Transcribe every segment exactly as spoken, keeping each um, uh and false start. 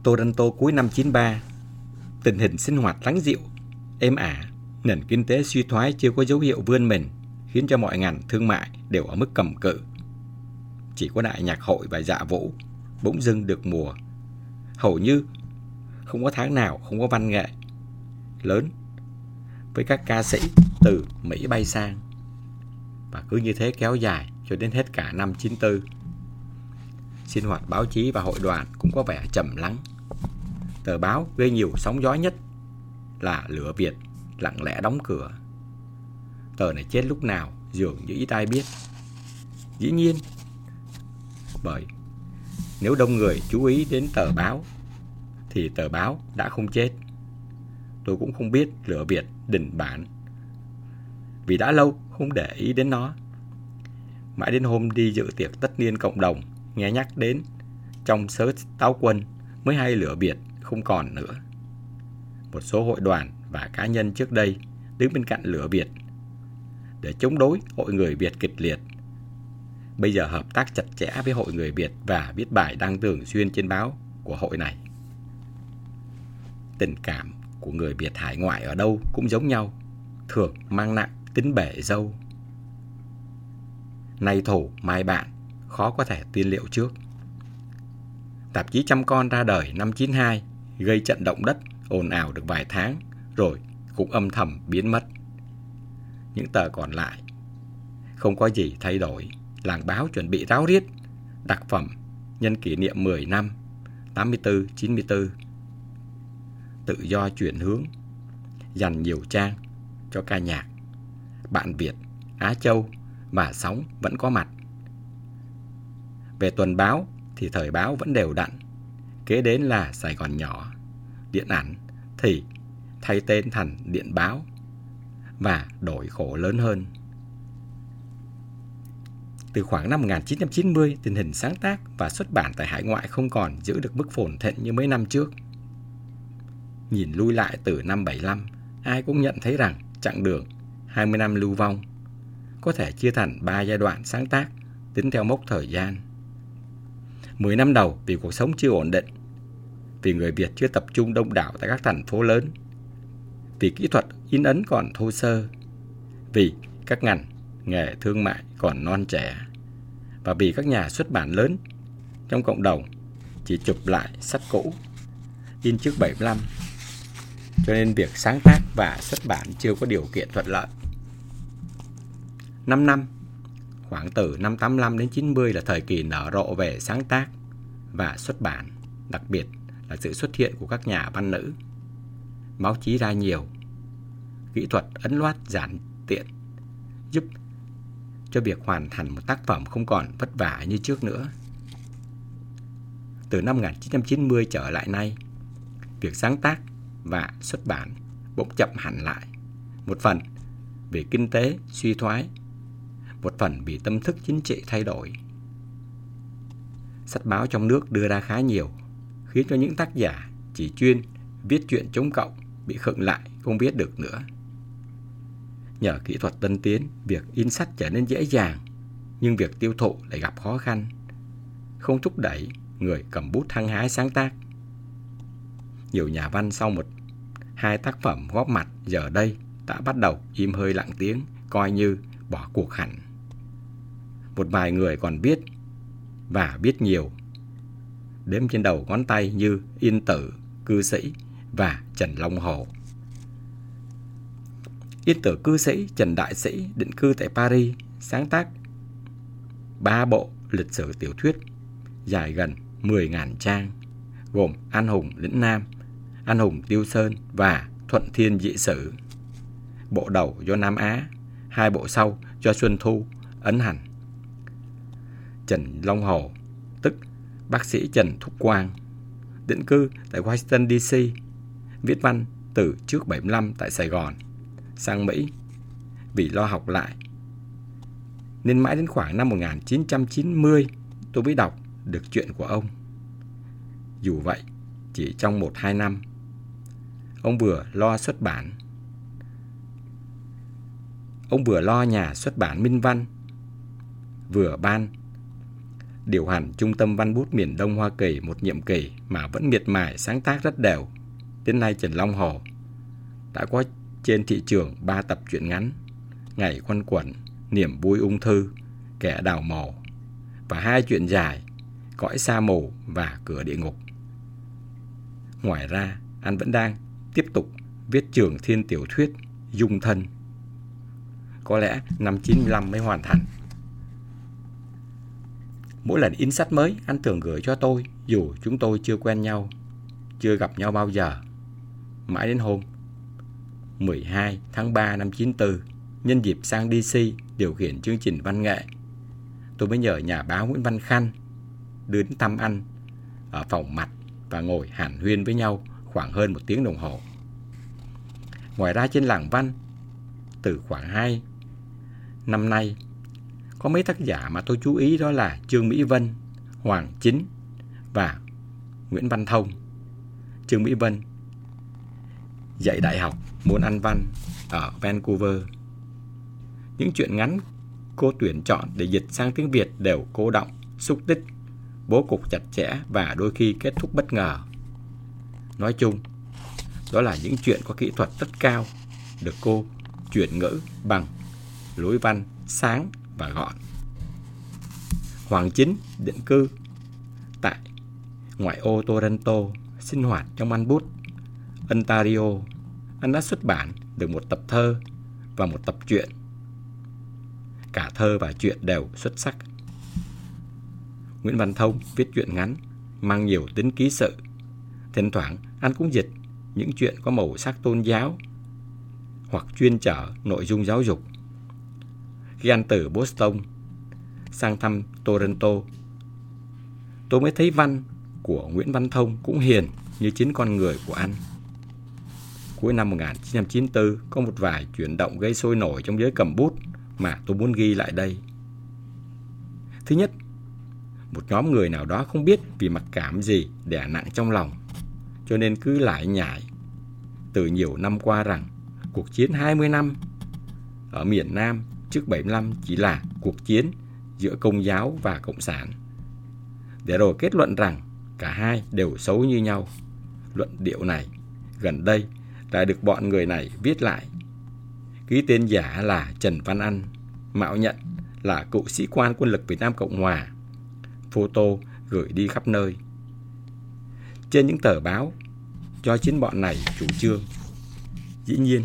Toronto cuối năm chín ba, tình hình sinh hoạt lắng dịu, êm ả, nền kinh tế suy thoái chưa có dấu hiệu vươn mình, khiến cho mọi ngành thương mại đều ở mức cầm cự. Chỉ có đại nhạc hội và dạ vũ bỗng dưng được mùa. Hầu như không có tháng nào không có văn nghệ lớn với các ca sĩ từ Mỹ bay sang. Và cứ như thế kéo dài cho đến hết cả năm chín tư. Sinh hoạt báo chí và hội đoàn cũng có vẻ trầm lắng. Tờ báo gây nhiều sóng gió nhất là Lửa Việt lặng lẽ đóng cửa. Tờ này chết lúc nào dường như ít ai biết. Dĩ nhiên, bởi nếu đông người chú ý đến tờ báo thì tờ báo đã không chết. Tôi cũng không biết Lửa Việt đình bản, vì đã lâu không để ý đến nó. Mãi đến hôm đi dự tiệc tất niên cộng đồng, nghe nhắc đến trong sớ táo quân mới hay Lửa Việt không còn nữa. Một số hội đoàn và cá nhân trước đây đứng bên cạnh Lửa Việt để chống đối Hội Người Việt kịch liệt, bây giờ hợp tác chặt chẽ với Hội Người Việt và viết bài đăng thường xuyên trên báo của hội này. Tình cảm của người Việt hải ngoại ở đâu cũng giống nhau, thường mang nặng tính bể dâu. Nay thổ mai bạn, khó có thể tiên liệu trước. Tạp chí Trăm Con ra đời năm chín hai, gây trận động đất ồn ào được vài tháng, rồi cũng âm thầm biến mất. Những tờ còn lại không có gì thay đổi. Làng báo chuẩn bị ráo riết đặc phẩm nhân kỷ niệm mười năm tám mươi tư chín mươi tư. Tự do chuyển hướng, dành nhiều trang cho ca nhạc. Bạn Việt, Á Châu và Sóng vẫn có mặt. Về tuần báo thì thời báo vẫn đều đặn. Kế đến là Sài Gòn Nhỏ. Điện ảnh thì thay tên thành Điện Báo và đổi khổ lớn hơn. Từ khoảng năm một nghìn chín trăm chín mươi, tình hình sáng tác và xuất bản tại hải ngoại không còn giữ được mức phồn thịnh như mấy năm trước. Nhìn lui lại từ năm bảy lăm, ai cũng nhận thấy rằng chặng đường hai mươi năm lưu vong có thể chia thành ba giai đoạn sáng tác tính theo mốc thời gian. mười năm đầu vì cuộc sống chưa ổn định, vì người Việt chưa tập trung đông đảo tại các thành phố lớn, vì kỹ thuật in ấn còn thô sơ, vì các ngành nghề thương mại còn non trẻ, và vì các nhà xuất bản lớn trong cộng đồng chỉ chụp lại sách cũ in trước bảy mươi lăm, cho nên việc sáng tác và xuất bản chưa có điều kiện thuận lợi. năm năm, khoảng từ năm tám mươi lăm đến chín mươi là thời kỳ nở rộ về sáng tác và xuất bản, đặc biệt là sự xuất hiện của các nhà văn nữ. Báo chí ra nhiều, kỹ thuật ấn loát giản tiện, giúp cho việc hoàn thành một tác phẩm không còn vất vả như trước nữa. Từ năm một nghìn chín trăm chín mươi trở lại nay, việc sáng tác và xuất bản bỗng chậm hẳn lại. Một phần vì kinh tế suy thoái, một phần vì tâm thức chính trị thay đổi. Sách báo trong nước đưa ra khá nhiều, khiến cho những tác giả chỉ chuyên viết chuyện chống cộng bị khựng lại, không viết được nữa. Nhờ kỹ thuật tân tiến, việc in sách trở nên dễ dàng, nhưng việc tiêu thụ lại gặp khó khăn, không thúc đẩy người cầm bút hăng hái sáng tác. Nhiều nhà văn sau một hai tác phẩm góp mặt giờ đây đã bắt đầu im hơi lặng tiếng, coi như bỏ cuộc hẳn. Một vài người còn viết và viết nhiều, đếm trên đầu ngón tay như Yên Tử, Cư Sĩ và Trần Long Hồ. Yên Tử Cư Sĩ Trần Đại Sĩ định cư tại Paris, sáng tác ba bộ lịch sử tiểu thuyết dài gần mười nghìn trang, gồm Anh Hùng Lĩnh Nam, Anh Hùng Tiêu Sơn và Thuận Thiên Dị Sử. Bộ đầu do Nam Á, hai bộ sau do Xuân Thu ấn hành. Trần Long Hồ, tức bác sĩ Trần Thúc Quang, định cư tại Washington đê xê, viết văn từ trước bảy mươi lăm tại Sài Gòn, sang Mỹ vì lo học lại. Nên mãi đến khoảng năm một nghìn chín trăm chín mươi tôi mới đọc được chuyện của ông. Dù vậy, chỉ trong một hai năm, ông vừa lo xuất bản. Ông vừa lo nhà xuất bản Minh Văn, vừa ban điều hành Trung tâm Văn bút miền Đông Hoa Kỳ một nhiệm kỳ mà vẫn miệt mài sáng tác rất đều, đến nay Trần Long Hồ đã có trên thị trường ba tập truyện ngắn: Ngày Quanh Quẩn, Niềm Vui Ung Thư, Kẻ Đào Mồ, và hai truyện dài Cõi Sa Mù và Cửa Địa Ngục. Ngoài ra, anh vẫn đang tiếp tục viết trường thiên tiểu thuyết Dung Thân, có lẽ năm chín mươi lăm mới hoàn thành. Mỗi lần in sách mới, anh thường gửi cho tôi, dù chúng tôi chưa quen nhau, chưa gặp nhau bao giờ. Mãi đến hôm mười hai tháng ba năm chín mươi tư, nhân dịp sang đê xê điều khiển chương trình văn nghệ, tôi mới nhờ nhà báo Nguyễn Văn Khanh đến thăm anh ở phòng mặt và ngồi hàn huyên với nhau khoảng hơn một tiếng đồng hồ. Ngoài ra, trên làng văn, từ khoảng hai năm nay, có mấy tác giả mà tôi chú ý, đó là Trương Mỹ Vân, Hoàng Chính và Nguyễn Văn Thông. Trương Mỹ Vân dạy đại học môn Anh văn ở Vancouver. Những truyện ngắn cô tuyển chọn để dịch sang tiếng Việt đều cô đọng, xúc tích, bố cục chặt chẽ và đôi khi kết thúc bất ngờ. Nói chung, đó là những chuyện có kỹ thuật rất cao, được cô chuyển ngữ bằng lối văn sáng và gọn. Hoàng Chính định cư tại ngoại ô Toronto, sinh hoạt trong Văn bút Ontario. Anh đã xuất bản được một tập thơ và một tập truyện. Cả thơ và truyện đều xuất sắc. Nguyễn Văn Thông viết truyện ngắn mang nhiều tính ký sự. Thỉnh thoảng anh cũng dịch những chuyện có màu sắc tôn giáo hoặc chuyên chở nội dung giáo dục. Khi anh từ Boston sang thăm Toronto, tôi mới thấy văn của Nguyễn Văn Thông cũng hiền như chính con người của anh. Cuối năm một nghìn chín trăm chín mươi tư, có một vài chuyển động gây sôi nổi trong giới cầm bút mà tôi muốn ghi lại đây. Thứ nhất, một nhóm người nào đó không biết vì mặc cảm gì đè nặng trong lòng, cho nên cứ lại nhải từ nhiều năm qua rằng cuộc chiến hai mươi năm ở miền Nam trước bảy mươi lăm chỉ là cuộc chiến giữa Công giáo và Cộng sản, để rồi kết luận rằng cả hai đều xấu như nhau. Luận điệu này gần đây lại được bọn người này viết lại, ký tên giả là Trần Văn Anh, mạo nhận là cựu sĩ quan quân lực Việt Nam Cộng Hòa, photo gửi đi khắp nơi. Trên những tờ báo do chính bọn này chủ trương, dĩ nhiên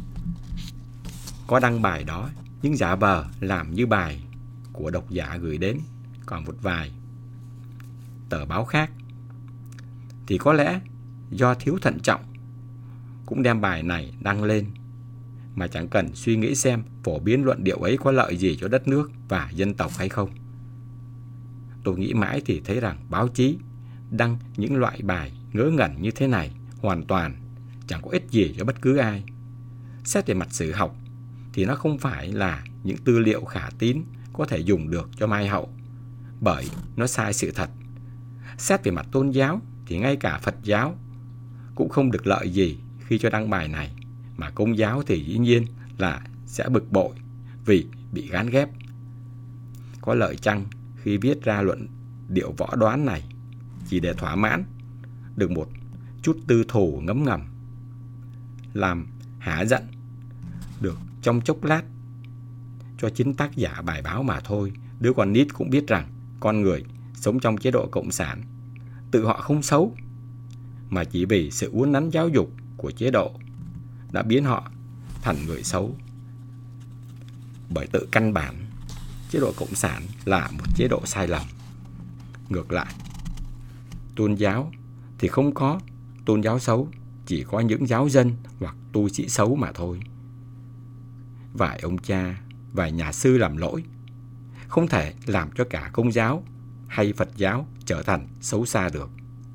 có đăng bài đó, nhưng giả vờ làm như bài của độc giả gửi đến. Còn một vài tờ báo khác thì có lẽ do thiếu thận trọng cũng đem bài này đăng lên, mà chẳng cần suy nghĩ xem phổ biến luận điệu ấy có lợi gì cho đất nước và dân tộc hay không. Tôi nghĩ mãi thì thấy rằng báo chí đăng những loại bài ngớ ngẩn như thế này hoàn toàn chẳng có ích gì cho bất cứ ai. Xét về mặt sử học thì nó không phải là những tư liệu khả tín có thể dùng được cho mai hậu, bởi nó sai sự thật. Xét về mặt tôn giáo thì ngay cả Phật giáo cũng không được lợi gì khi cho đăng bài này, mà Công giáo thì dĩ nhiên là sẽ bực bội vì bị gán ghép. Có lợi chăng khi viết ra luận điệu võ đoán này chỉ để thỏa mãn được một chút tư thù ngấm ngầm, làm hả giận được trong chốc lát cho chính tác giả bài báo mà thôi. Đứa con nít cũng biết rằng con người sống trong chế độ cộng sản tự họ không xấu, mà chỉ vì sự uốn nắn giáo dục của chế độ đã biến họ thành người xấu. Bởi tự căn bản, chế độ cộng sản là một chế độ sai lầm. Ngược lại, tôn giáo thì không có tôn giáo xấu, chỉ có những giáo dân hoặc tu sĩ xấu mà thôi. Vài ông cha, vài nhà sư làm lỗi không thể làm cho cả Công giáo hay Phật giáo trở thành xấu xa được.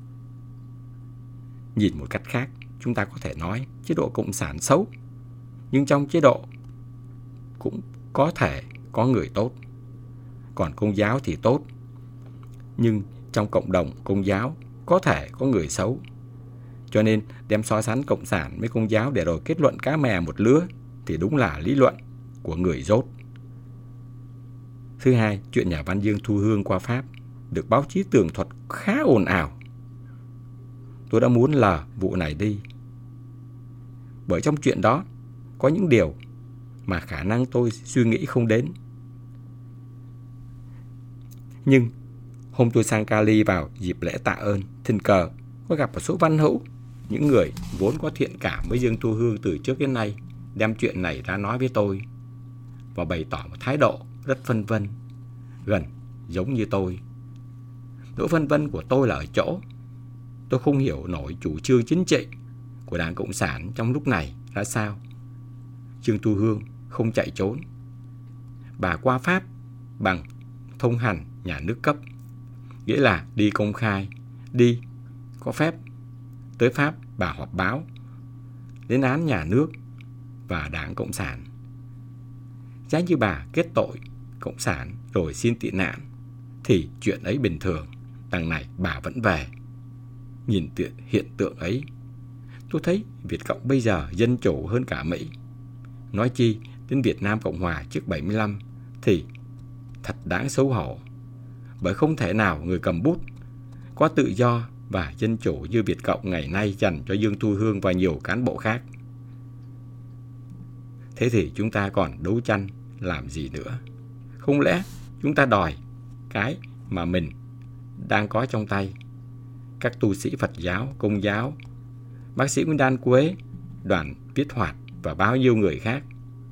Nhìn một cách khác, chúng ta có thể nói chế độ cộng sản xấu, nhưng trong chế độ cũng có thể có người tốt. Còn Công giáo thì tốt, nhưng trong cộng đồng Công giáo có thể có người xấu. Cho nên đem so sánh cộng sản với Công giáo để rồi kết luận cá mè một lứa thì đúng là lý luận của người dốt. Thứ hai, chuyện nhà văn Dương Thu Hương qua Pháp. được báo chí tường thuật khá ồn ào. Tôi đã muốn lờ vụ này đi, bởi trong chuyện đó có những điều mà khả năng tôi suy nghĩ không đến. Nhưng hôm tôi sang Cali vào dịp lễ tạ ơn, tình cờ có gặp một số văn hữu, những người vốn có thiện cảm với Dương Thu Hương từ trước đến nay, đem chuyện này ra nói với tôi và bày tỏ một thái độ rất phân vân, gần giống như tôi. Nỗi phân vân của tôi là ở chỗ tôi không hiểu nổi chủ trương chính trị của Đảng Cộng sản trong lúc này ra sao. Dương Thu Hương không chạy trốn. Bà qua Pháp bằng thông hành nhà nước cấp, nghĩa là đi công khai, đi có phép. Tới Pháp bà họp báo, lên án nhà nước và Đảng Cộng sản. Giá như bà kết tội Cộng sản rồi xin tị nạn thì chuyện ấy bình thường, đằng này bà vẫn về. Nhìn hiện tượng ấy, tôi thấy Việt Cộng bây giờ dân chủ hơn cả Mỹ. Nói chi đến Việt Nam Cộng Hòa trước bảy mươi lăm thì thật đáng xấu hổ. Bởi không thể nào người cầm bút có tự do và dân chủ như Việt Cộng ngày nay dành cho Dương Thu Hương và nhiều cán bộ khác. Thế thì chúng ta còn đấu tranh làm gì nữa? Không lẽ chúng ta đòi cái mà mình đang có trong tay? Các tu sĩ Phật giáo, Công giáo, bác sĩ Nguyễn Đan Quế, Đoàn Viết Hoạt và bao nhiêu người khác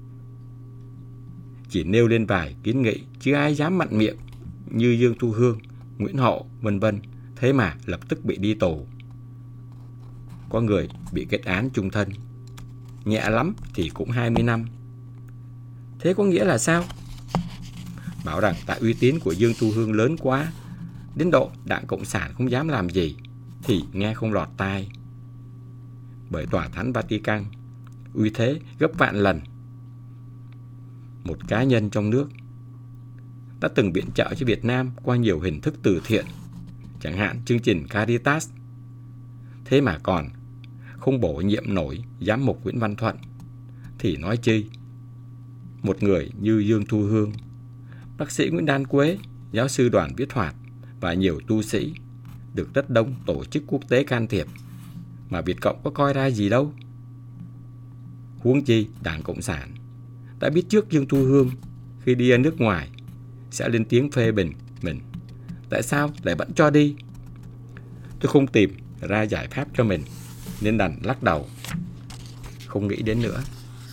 chỉ nêu lên vài kiến nghị, chứ ai dám mặn miệng như Dương Thu Hương, Nguyễn Hộ, vân vân. Thế mà lập tức bị đi tù. Có người bị kết án chung thân, nhẹ lắm thì cũng hai mươi năm. Thế có nghĩa là sao? Bảo rằng tại uy tín của Dương Thu Hương lớn quá, đến độ Đảng Cộng sản không dám làm gì, thì nghe không lọt tai. Bởi Tòa Thánh Vatican uy thế gấp vạn lần. Một cá nhân trong nước đã từng viện trợ cho Việt Nam qua nhiều hình thức từ thiện, chẳng hạn chương trình Caritas. Thế mà còn không bổ nhiệm nổi giám mục Nguyễn Văn Thuận, thì nói chi một người như Dương Thu Hương, bác sĩ Nguyễn Đan Quế, giáo sư Đoàn Viết Hoạt và nhiều tu sĩ được rất đông tổ chức quốc tế can thiệp, mà Việt Cộng có coi ra gì đâu. Huống chi Đảng Cộng sản đã biết trước Dương Thu Hương khi đi ở nước ngoài sẽ lên tiếng phê bình mình, tại sao lại vẫn cho đi? Tôi không tìm ra giải pháp cho mình nên đành lắc đầu, không nghĩ đến nữa.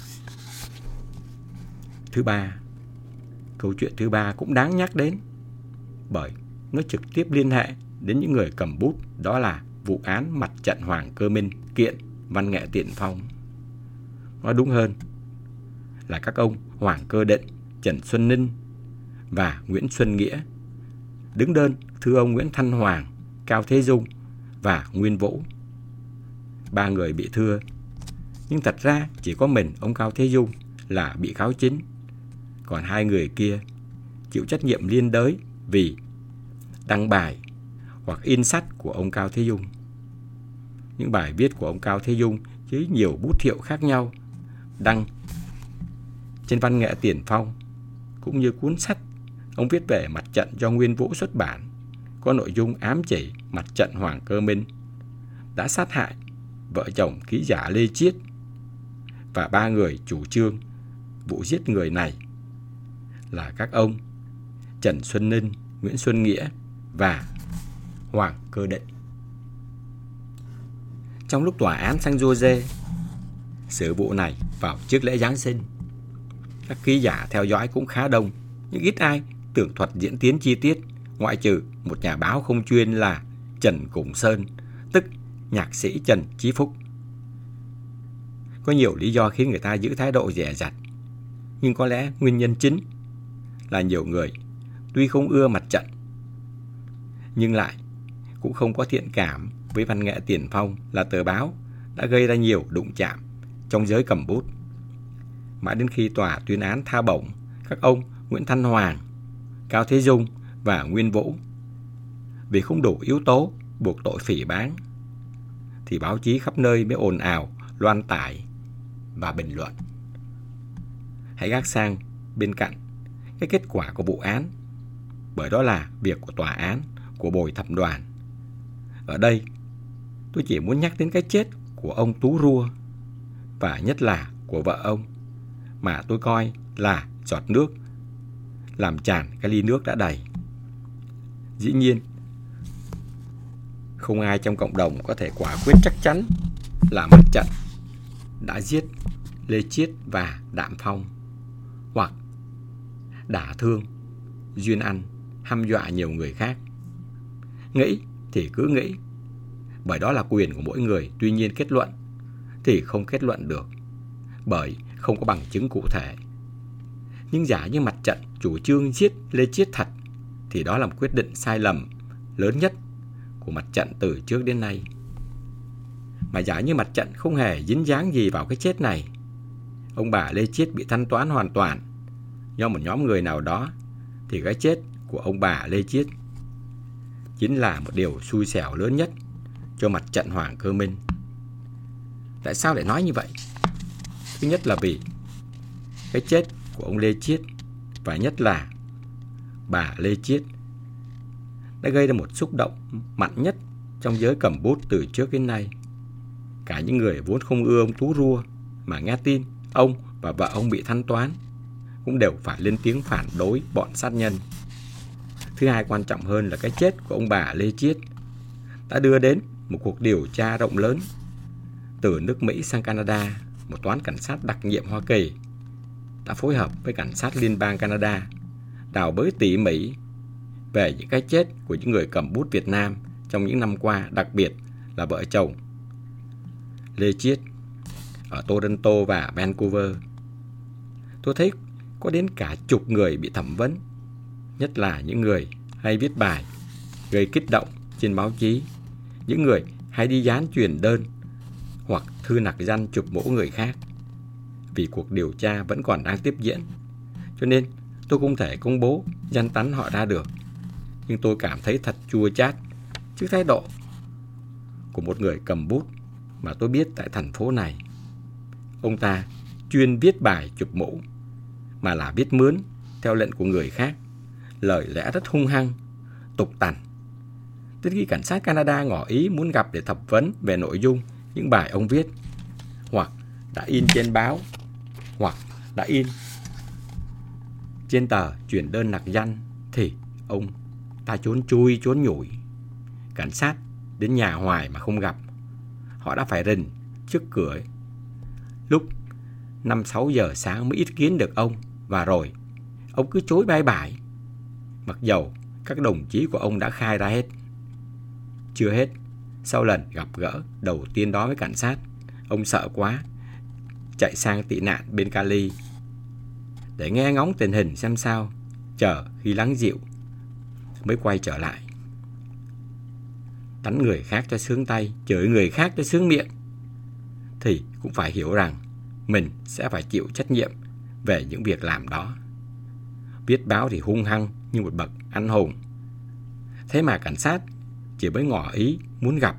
Thứ ba, câu chuyện thứ ba cũng đáng nhắc đến, bởi nó trực tiếp liên hệ đến những người cầm bút, đó là vụ án mặt trận Hoàng Cơ Minh kiện văn nghệ Tiền Phong. Nói đúng hơn là các ông Hoàng Cơ Định, Trần Xuân Ninh và Nguyễn Xuân Nghĩa đứng đơn thư ông Nguyễn Thanh Hoàng, Cao Thế Dung và Nguyên Vũ. Ba người bị thưa, nhưng thật ra chỉ có mình ông Cao Thế Dung là bị cáo chính, còn hai người kia chịu trách nhiệm liên đới vì đăng bài hoặc in sách của ông Cao Thế Dung. Những bài viết của ông Cao Thế Dung với nhiều bút hiệu khác nhau đăng trên văn nghệ Tiền Phong, cũng như cuốn sách ông viết về mặt trận do Nguyên Vũ xuất bản, có nội dung ám chỉ mặt trận Hoàng Cơ Minh đã sát hại vợ chồng ký giả Lê Chiết, và ba người chủ trương vụ giết người này là các ông Trần Xuân Ninh, Nguyễn Xuân Nghĩa và Hoàng Cơ Định. Trong lúc tòa án San Jose xử vụ này vào trước lễ Giáng sinh, các ký giả theo dõi cũng khá đông, nhưng ít ai tường thuật diễn tiến chi tiết, ngoại trừ một nhà báo không chuyên là Trần Cùng Sơn, tức nhạc sĩ Trần Chí Phúc. Có nhiều lý do khiến người ta giữ thái độ dè dặt, nhưng có lẽ nguyên nhân chính là nhiều người tuy không ưa mặt trận, nhưng lại cũng không có thiện cảm với văn nghệ Tiền Phong là tờ báo đã gây ra nhiều đụng chạm trong giới cầm bút. Mãi đến khi tòa tuyên án tha bổng các ông Nguyễn Thanh Hoàng, Cao Thế Dung và Nguyên Vũ vì không đủ yếu tố buộc tội phỉ báng, thì báo chí khắp nơi mới ồn ào, loan tải và bình luận. Hãy gác sang bên cạnh cái kết quả của vụ án, bởi đó là việc của tòa án, của bồi thẩm đoàn. Ở đây, tôi chỉ muốn nhắc đến cái chết của ông Tú Rua, và nhất là của vợ ông, mà tôi coi là giọt nước làm tràn cái ly nước đã đầy. Dĩ nhiên, không ai trong cộng đồng có thể quả quyết chắc chắn là mặt trận đã giết Lê Chiết và Đạm Phong, hoặc đả thương, Duyên Anh, hăm dọa nhiều người khác. Nghĩ thì cứ nghĩ, bởi đó là quyền của mỗi người. Tuy nhiên kết luận thì không kết luận được, bởi không có bằng chứng cụ thể. Nhưng giả như mặt trận chủ trương giết Lê Chiết thật, thì đó là một quyết định sai lầm lớn nhất của mặt trận từ trước đến nay. Mà giả như mặt trận không hề dính dáng gì vào cái chết này, ông bà Lê Chiết bị thanh toán hoàn toàn do một nhóm người nào đó, thì cái chết của ông bà Lê Chiết chính là một điều xui xẻo lớn nhất cho mặt trận Hoàng Cơ Minh. Tại sao lại nói như vậy? Thứ nhất là vì cái chết của ông Lê Chiết, và nhất là bà Lê Chiết, đã gây ra một xúc động mạnh nhất trong giới cầm bút từ trước đến nay. Cả những người vốn không ưa ông Tú Rua mà nghe tin ông và vợ ông bị thanh toán cũng đều phải lên tiếng phản đối bọn sát nhân. Thứ hai, quan trọng hơn là cái chết của ông bà Lê Chiết đã đưa đến một cuộc điều tra rộng lớn từ nước Mỹ sang Canada. Một toán cảnh sát đặc nhiệm Hoa Kỳ đã phối hợp với cảnh sát liên bang Canada đào bới tỉ mỉ về những cái chết của những người cầm bút Việt Nam trong những năm qua, đặc biệt là vợ chồng Lê Chiết ở Toronto và Vancouver. Tôi thấy có đến cả chục người bị thẩm vấn, nhất là những người hay viết bài gây kích động trên báo chí, những người hay đi dán truyền đơn hoặc thư nặc danh chụp mũ người khác. Vì cuộc điều tra vẫn còn đang tiếp diễn, cho nên tôi không thể công bố danh tánh họ ra được. Nhưng tôi cảm thấy thật chua chát trước thái độ của một người cầm bút mà tôi biết tại thành phố này. Ông ta chuyên viết bài chụp mũ, mà là viết mướn theo lệnh của người khác, lời lẽ rất hung hăng, tục tằn. Đến khi cảnh sát Canada ngỏ ý muốn gặp để thẩm vấn về nội dung những bài ông viết, hoặc đã in trên báo, hoặc đã in trên tờ truyền đơn nặc danh, thì ông ta trốn chui trốn nhủi. Cảnh sát đến nhà hoài mà không gặp. Họ đã phải rình trước cửa lúc năm sáu giờ sáng mới ý kiến được ông, và rồi ông cứ chối bãi bãi, mặc dầu các đồng chí của ông đã khai ra hết. Chưa hết, sau lần gặp gỡ đầu tiên đó với cảnh sát, ông sợ quá, chạy sang tị nạn bên Cali để nghe ngóng tình hình xem sao, chờ khi lắng dịu mới quay trở lại. Đánh người khác cho sướng tay, chửi người khác cho sướng miệng, thì cũng phải hiểu rằng mình sẽ phải chịu trách nhiệm về những việc làm đó. Viết báo thì hung hăng như một bậc anh hùng. Thế mà cảnh sát chỉ mới ngỏ ý muốn gặp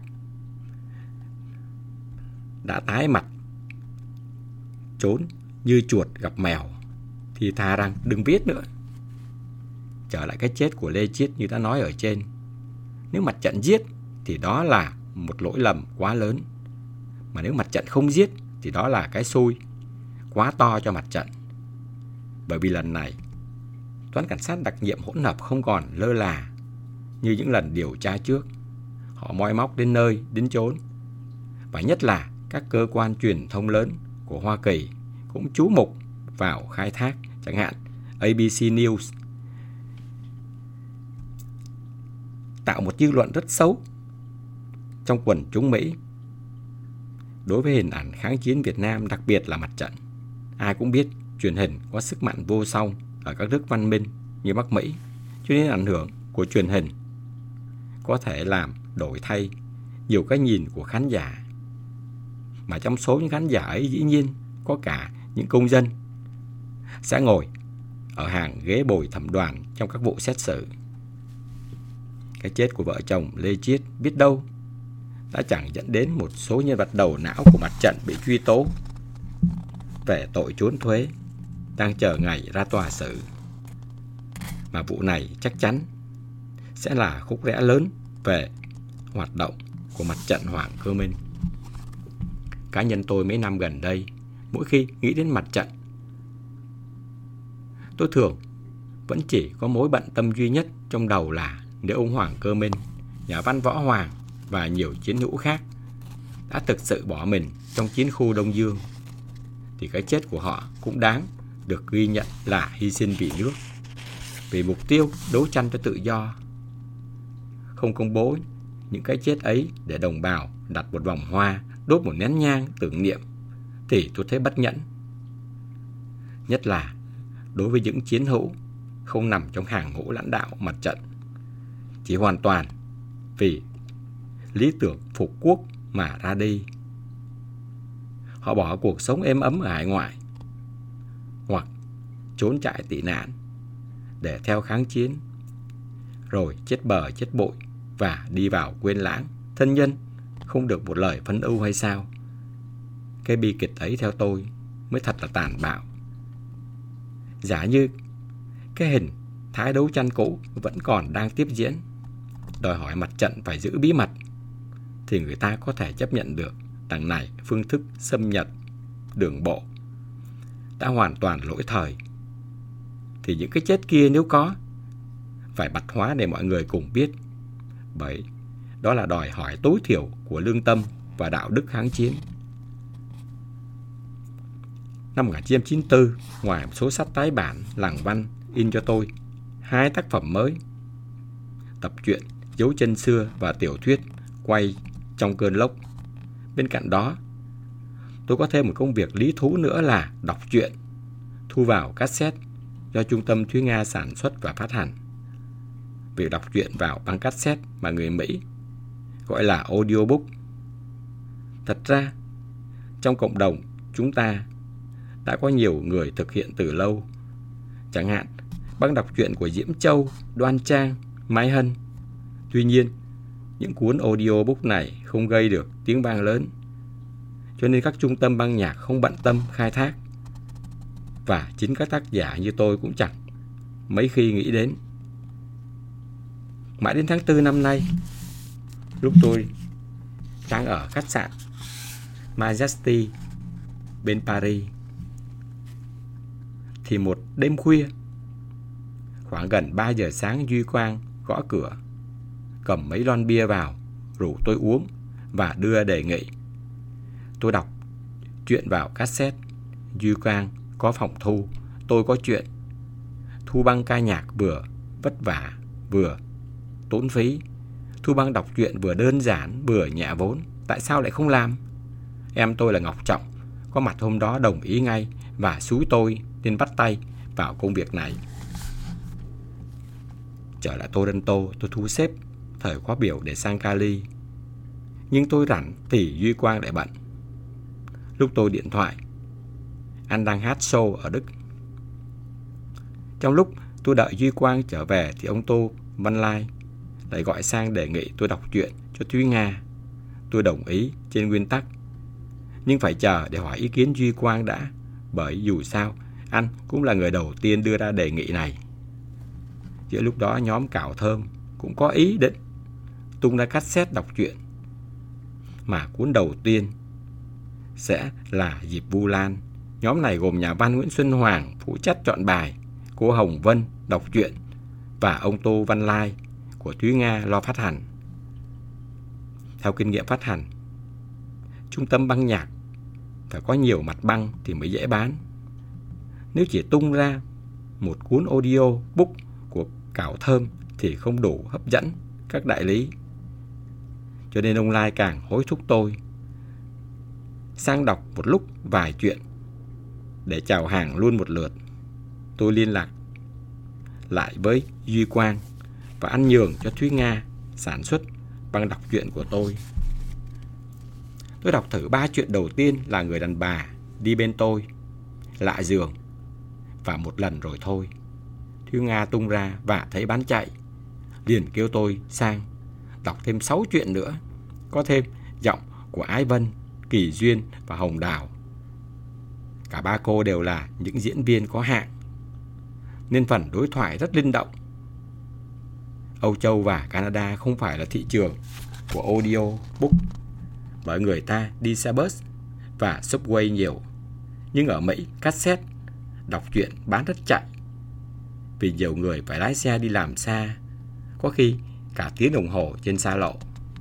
đã tái mặt trốn như chuột gặp mèo, thì thà rằng đừng viết nữa. Trở lại cái chết của Lê Chiết như đã nói ở trên, nếu mặt trận giết thì đó là một lỗi lầm quá lớn, mà nếu mặt trận không giết thì đó là cái xui quá to cho mặt trận. Bởi vì lần này toán cảnh sát đặc nhiệm hỗn hợp không còn lơ là như những lần điều tra trước. Họ moi móc đến nơi đến chốn, và nhất là các cơ quan truyền thông lớn của Hoa Kỳ cũng chú mục vào khai thác, chẳng hạn A B C News, tạo một dư luận rất xấu trong quần chúng Mỹ đối với hình ảnh kháng chiến Việt Nam, đặc biệt là mặt trận. Ai cũng biết truyền hình có sức mạnh vô song ở các nước văn minh như Bắc Mỹ, cho nên ảnh hưởng của truyền hình có thể làm đổi thay nhiều cái nhìn của khán giả. Mà trong số những khán giả ấy dĩ nhiên có cả những công dân sẽ ngồi ở hàng ghế bồi thẩm đoàn trong các vụ xét xử. Cái chết của vợ chồng Lê Chiết biết đâu đã chẳng dẫn đến một số nhân vật đầu não của mặt trận bị truy tố về tội trốn thuế, đang chờ ngày ra tòa xử. Mà vụ này chắc chắn sẽ là khúc rẽ lớn về hoạt động của mặt trận Hoàng Cơ Minh. Cá nhân tôi mấy năm gần đây, mỗi khi nghĩ đến mặt trận, tôi thường vẫn chỉ có mối bận tâm duy nhất trong đầu là nếu ông Hoàng Cơ Minh, nhà văn Võ Hoàng và nhiều chiến hữu khác đã thực sự bỏ mình trong chiến khu Đông Dương, thì cái chết của họ cũng đáng được ghi nhận là hy sinh vì nước, vì mục tiêu đấu tranh cho tự do. Không công bố những cái chết ấy để đồng bào đặt một vòng hoa, đốt một nén nhang tưởng niệm thì tôi thấy bất nhẫn. Nhất là đối với những chiến hữu không nằm trong hàng ngũ lãnh đạo mặt trận, chỉ hoàn toàn vì lý tưởng phục quốc mà ra đi. Họ bỏ cuộc sống êm ấm ở hải ngoại hoặc trốn trại tị nạn để theo kháng chiến, rồi chết bờ chết bội và đi vào quên lãng, thân nhân không được một lời phấn ưu hay sao? Cái bi kịch ấy theo tôi mới thật là tàn bạo. Giả như cái hình thái đấu tranh cũ vẫn còn đang tiếp diễn, đòi hỏi mặt trận phải giữ bí mật, thì người ta có thể chấp nhận được. Đằng này phương thức xâm nhập đường bộ đã hoàn toàn lỗi thời, thì những cái chết kia nếu có, phải bạch hóa để mọi người cùng biết, bởi đó là đòi hỏi tối thiểu của lương tâm và đạo đức kháng chiến. Năm một nghìn chín trăm chín mươi tư, ngoài một số sách tái bản, Làng Văn in cho tôi hai tác phẩm mới, tập truyện Dấu chân xưa và tiểu thuyết Quay trong cơn lốc. Bên cạnh đó, tôi có thêm một công việc lý thú nữa là đọc truyện, thu vào cassette do Trung tâm Thúy Nga sản xuất và phát hành. Việc đọc truyện vào băng cassette mà người Mỹ gọi là audiobook. Thật ra, trong cộng đồng chúng ta đã có nhiều người thực hiện từ lâu. Chẳng hạn, băng đọc truyện của Diễm Châu, Đoan Trang, Mai Hân. Tuy nhiên, những cuốn audiobook này không gây được tiếng vang lớn, cho nên các trung tâm băng nhạc không bận tâm khai thác. Và chính các tác giả như tôi cũng chẳng mấy khi nghĩ đến. Mãi đến tháng tư năm nay, lúc tôi đang ở khách sạn Majesty bên Paris, thì một đêm khuya, khoảng gần ba giờ sáng, Duy Quang gõ cửa, cầm mấy lon bia vào, rủ tôi uống và đưa đề nghị. Tôi đọc truyện vào cassette. Duy Quang có phòng thu, tôi có chuyện. Thu băng ca nhạc vừa vất vả vừa tốn phí, thu băng đọc truyện vừa đơn giản vừa nhẹ vốn. Tại sao lại không làm? Em tôi là Ngọc Trọng có mặt hôm đó đồng ý ngay và xúi tôi nên bắt tay vào công việc này. Trở lại Toronto, tôi thu xếp thời khóa biểu để sang Cali. Nhưng tôi rảnh thì Duy Quang lại bận. Lúc tôi điện thoại, anh đang hát show ở Đức. Trong lúc tôi đợi Duy Quang trở về thì ông Tô Văn Lai lại gọi sang đề nghị tôi đọc truyện cho Thúy Nga. Tôi đồng ý trên nguyên tắc, nhưng phải chờ để hỏi ý kiến Duy Quang đã, bởi dù sao anh cũng là người đầu tiên đưa ra đề nghị này. Giữa lúc đó nhóm Cảo Thơm cũng có ý định tung ra cassette đọc truyện, mà cuốn đầu tiên sẽ là Dịp Vu Lan. Nhóm này gồm nhà văn Nguyễn Xuân Hoàng phụ trách chọn bài, cô Hồng Vân đọc truyện và ông Tô Văn Lai của Thúy Nga lo phát hành. Theo kinh nghiệm phát hành, trung tâm băng nhạc phải có nhiều mặt băng thì mới dễ bán. Nếu chỉ tung ra một cuốn audio book của Cảo Thơm thì không đủ hấp dẫn các đại lý. Cho nên ông Lai càng hối thúc tôi sang đọc một lúc vài chuyện để chào hàng luôn một lượt. Tôi liên lạc lại với Duy Quang và ăn nhường cho Thúy Nga sản xuất băng đọc truyện của tôi. Tôi đọc thử ba chuyện đầu tiên là Người đàn bà đi bên tôi, Lạ giường và Một lần rồi thôi. Thúy Nga tung ra và thấy bán chạy, liền kêu tôi sang đọc thêm sáu chuyện nữa, có thêm giọng của Ái Vân, Kỳ Duyên và Hồng Đào. Cả ba cô đều là những diễn viên có hạng, nên phần đối thoại rất linh động. Âu Châu và Canada không phải là thị trường của audiobook, bởi người ta đi xe bus và subway nhiều. Nhưng ở Mỹ, cassette đọc truyện bán rất chạy, vì nhiều người phải lái xe đi làm xa, có khi cả tiếng đồng hồ trên xa lộ.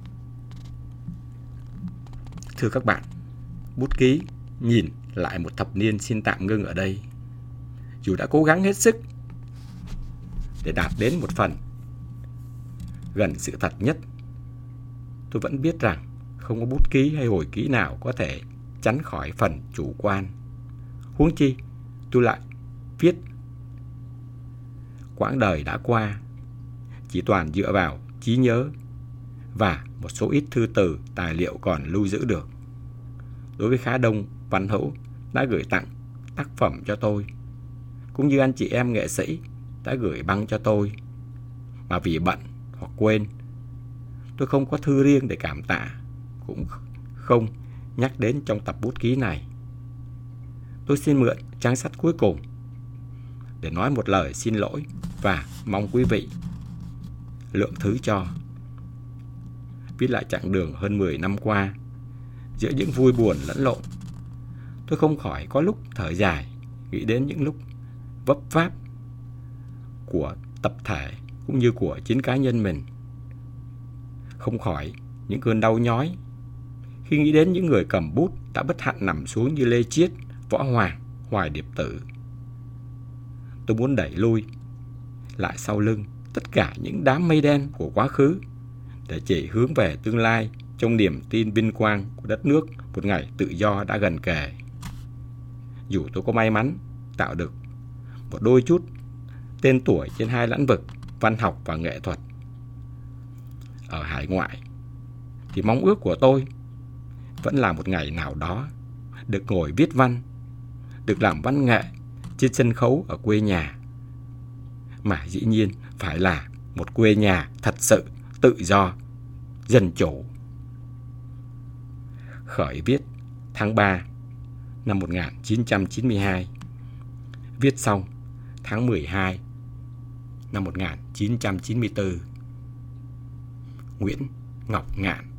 Thưa các bạn, bút ký nhìn lại một thập niên xin tạm ngưng ở đây. Dù đã cố gắng hết sức để đạt đến một phần gần sự thật nhất, tôi vẫn biết rằng không có bút ký hay hồi ký nào có thể tránh khỏi phần chủ quan. Huống chi tôi lại viết quãng đời đã qua chỉ toàn dựa vào trí nhớ và một số ít thư từ tài liệu còn lưu giữ được. Đối với khá đông văn hữu đã gửi tặng tác phẩm cho tôi, cũng như anh chị em nghệ sĩ đã gửi băng cho tôi, mà vì bận hoặc quên, tôi không có thư riêng để cảm tạ, cũng không nhắc đến trong tập bút ký này. Tôi xin mượn trang sách cuối cùng để nói một lời xin lỗi và mong quý vị lượng thứ cho. Viết lại chặng đường hơn mười năm qua, giữa những vui buồn lẫn lộn, tôi không khỏi có lúc thở dài, nghĩ đến những lúc vấp váp của tập thể cũng như của chính cá nhân mình. Không khỏi những cơn đau nhói khi nghĩ đến những người cầm bút đã bất hạnh nằm xuống như Lê Chiết, Võ Hoàng, Hoài Điệp Tử. Tôi muốn đẩy lui lại sau lưng tất cả những đám mây đen của quá khứ để chỉ hướng về tương lai trong niềm tin vinh quang của đất nước một ngày tự do đã gần kề. Dù tôi có may mắn tạo được một đôi chút tên tuổi trên hai lĩnh vực văn học và nghệ thuật ở hải ngoại, thì mong ước của tôi vẫn là một ngày nào đó được ngồi viết văn, được làm văn nghệ trên sân khấu ở quê nhà, mà dĩ nhiên phải là một quê nhà thật sự tự do, dân chủ. Khởi viết tháng ba năm một nghìn chín trăm chín mươi hai, viết xong tháng mười hai năm một nghìn chín trăm chín mươi tư. Nguyễn Ngọc Ngạn.